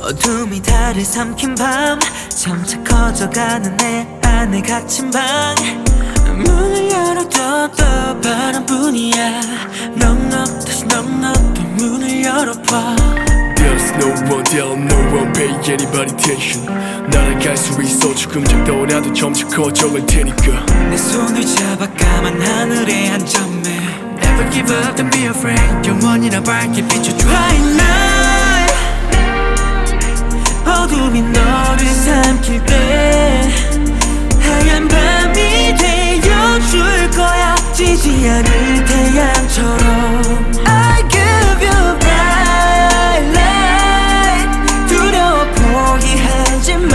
어둠이 달을 삼킨 밤 점차 커져가는 내 안에 갇힌 방 문을 열어둬도 바람뿐이야 넉넉 다시 넉넉히 문을 열어봐 There's no one tell no one pay anybody attention 날아갈 수 있어 조금 작더라도 점차 커져갈 테니까 내 손을 잡아 까만 하늘의 한 점에 Never give up, don't be afraid 영원이나 밝게 비춰줘 White night 어둠이 너를 삼킬 때 하얀 밤이 되어줄 거야 지지 않을 태양처럼 I give you bright light 두려워 포기하지마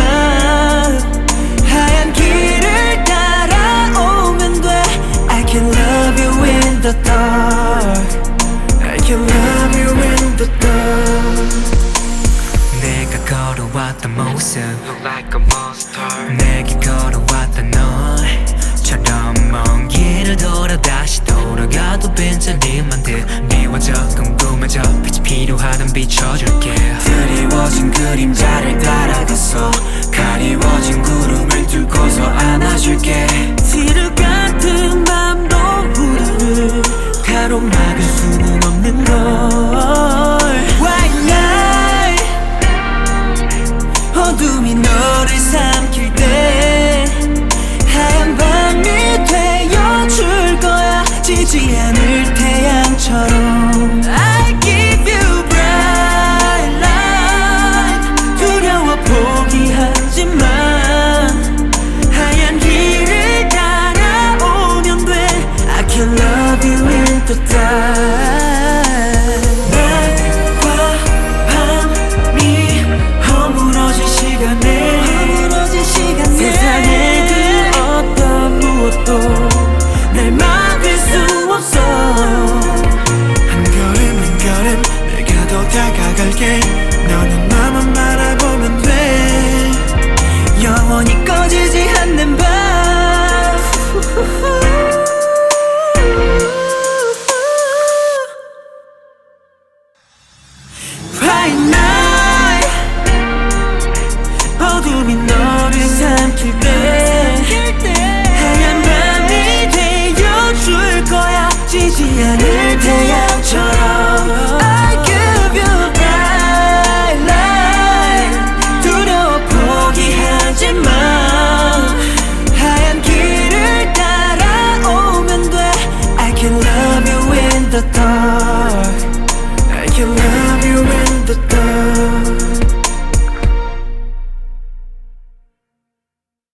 하얀 길을 따라오면 돼 I can love you in the dark I can love you in the dark 내가 걸어왔던 모습 Look like a monster 내게 걸어왔던 너처럼 먼 길을 돌아 다시 돌아가도 빈자리만 드리워져 궁금해져 빛이 필요하단 비춰줄게 드리워진 그림자를 따라가서 가리워진 구름을 뚫고서 안아줄게 지루 같은 밤도 우리를 가로막을 수는 없는 걸 White night 어둠이 너를 삼킬 때 하얀 밤이 되어줄 거야 지지 않을 태양처럼 I give you bright light 두려워 포기하지마 하얀 길을 따라오면 돼 I can love you in the dark 세상에 그 어떤 무엇도 날 막을 수 없어 한 걸음 한 걸음 내가 더 다가갈게 너는 나만 바라보면 돼 영원히 꺼지지 않는 밤 Bright night 어둠이 너를 삼킬 때 하얀 밤이 되어줄 거야 지지 않을 태양처럼 I give you bright light 두려워 포기하지마 하얀 길을 따라오면 돼 I can love you in the dark I can love you in the dark